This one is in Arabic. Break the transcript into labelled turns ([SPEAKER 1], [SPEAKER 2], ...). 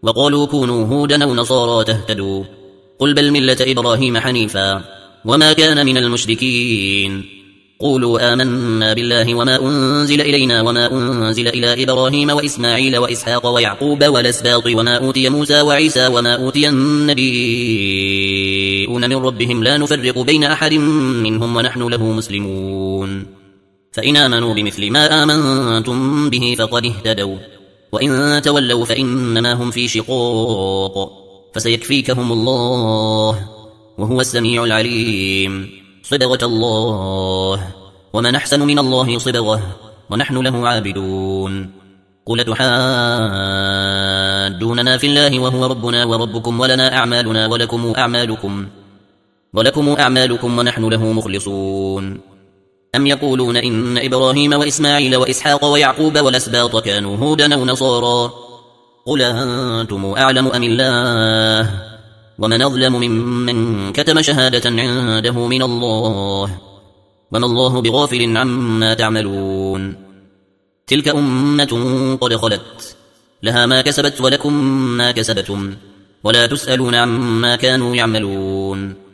[SPEAKER 1] وقالوا كونوا هودا أو نصارى تهتدوا قل بل ملة إبراهيم حنيفا وما كان من المشركين قولوا آمنا بالله وما أنزل إلينا وما أنزل إلى إبراهيم وإسماعيل وإسحاق ويعقوب والأسباط وما أوتي موسى وعيسى وما أوتي النبيون من ربهم لا نفرق بين أحد منهم ونحن له مسلمون فإن آمنوا بمثل ما آمنتم به فقد اهتدوا وإن تولوا فإنما هم في شقاق فسيكفيكهم الله وهو السميع العليم صبغة الله ومن أحسن من الله صبغة ونحن له عابدون قل تحاجوننا في الله وهو ربنا وربكم ولنا أعمالنا ولكم أعمالكم ونحن له مخلصون أم يقولون إن إبراهيم وإسماعيل وإسحاق ويعقوب والأسباط كانوا هودا أو نصارى قل أنتم أعلم أم الله ومن أظلم ممن كتم شهادة عنده من الله وما الله بغافل عما تعملون تلك أمة قد خلت لها ما كسبت ولكم ما كسبتم ولا تسألون عما كانوا يعملون